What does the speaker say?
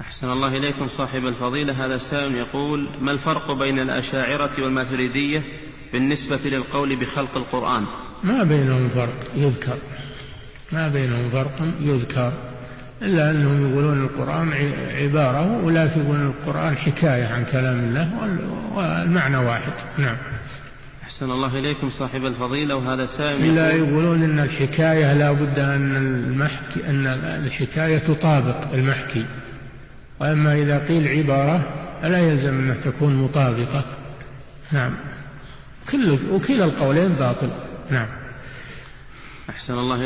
أحسن الله إليكم صاحب الفضيلة. هذا سائل يقول: ما الفرق بين الأشاعرة والماتريدية بالنسبة للقول بخلق القرآن؟ ما بينهم فرق يذكر، ما بينهم فرق يذكر، إلا أنهم يقولون القرآن عبارة، ولا يقولون القرآن حكاية عن كلام الله، والمعنى واحد. نعم. أحسن الله إليكم صاحب الفضيلة. وهذا سائل إلا يقولون أن الحكاية لا بد أن الحكاية تطابق المحكي، وأما إذا قيل عبارة فلا يلزم أنها تكون مطابقة. نعم. وكلا القولين باطل. نعم. أحسن الله